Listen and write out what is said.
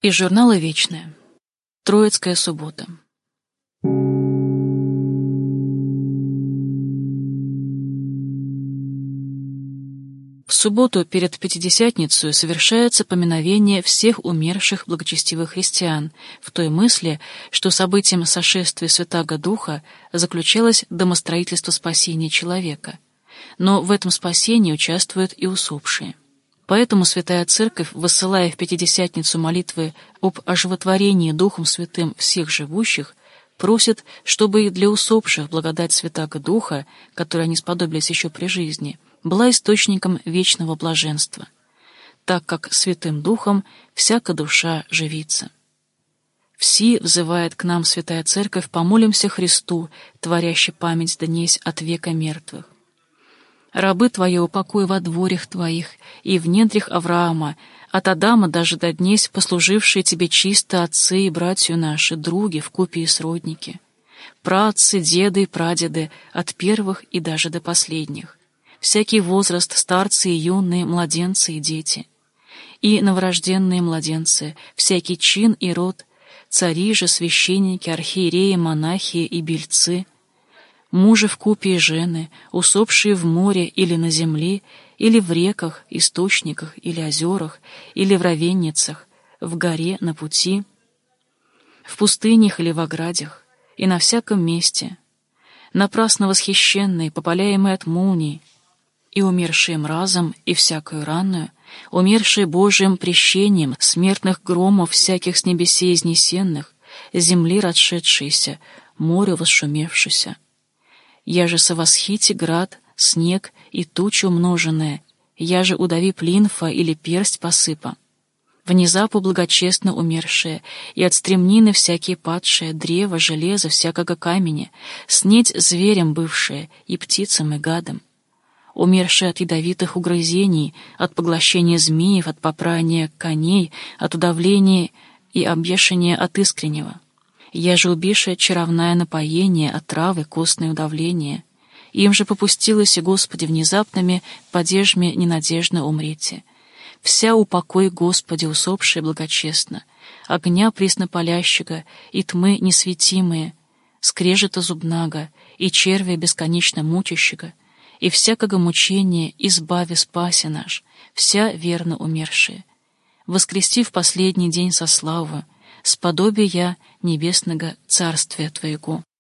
Из журнала «Вечное». Троицкая суббота. В субботу перед Пятидесятницей совершается поминовение всех умерших благочестивых христиан, в той мысли, что событием сошествия Святаго Духа заключалось домостроительство спасения человека. Но в этом спасении участвуют и усопшие. Поэтому Святая Церковь, высылая в Пятидесятницу молитвы об оживотворении Духом Святым всех живущих, просит, чтобы и для усопших благодать Святаго Духа, которой они сподобились еще при жизни, была источником вечного блаженства, так как Святым Духом всяка душа живится. «Все, взывает к нам Святая Церковь, помолимся Христу, творящий память днесь от века мертвых. Рабы Твои упокой во дворях Твоих и в недрях Авраама, от Адама даже до днесь послужившие Тебе чисто отцы и братью наши, други, вкупе и сродники, праотцы, деды и прадеды, от первых и даже до последних, всякий возраст, старцы и юные, младенцы и дети, и новорожденные младенцы, всякий чин и род, цари же, священники, архиереи, монахи и бельцы, мужи вкупе и жены, усопшие в море или на земле, или в реках, источниках или озерах, или в равенницах, в горе, на пути, в пустынях или в оградях, и на всяком месте, напрасно восхищенные, попаляемые от молний, и умершие мразом и всякою раною, умершие Божиим прещением, смертных громов всяких с небесей изнесенных, земли расшедшиеся, морю восшумевшися. Я же совосхити град, снег и туча умноженная, я же удави плинфа или персть посыпа. Внезапу благочестно умершие, и от стремнины всякие падшие, древо, железо, всякого камня, снедь зверем бывшие, и птицам, и гадам. Умершие от ядовитых угрызений, от поглощения змеев, от попрания коней, от удавления и обвешания от искреннего. Я же убившая чаровное напоение, отравы, костное удавление. Им же попустилось, и Господи, внезапными падежми ненадежно умрете. Вся упокой, Господи, усопшие благочестно, огня преснопалящего и тьмы несветимые, скрежета зубнага и червя бесконечно мучащего, и всякого мучения избави спаси наш, вся верно умершие. Воскрести в последний день со славою, сподобие я небесного царствия Твоего».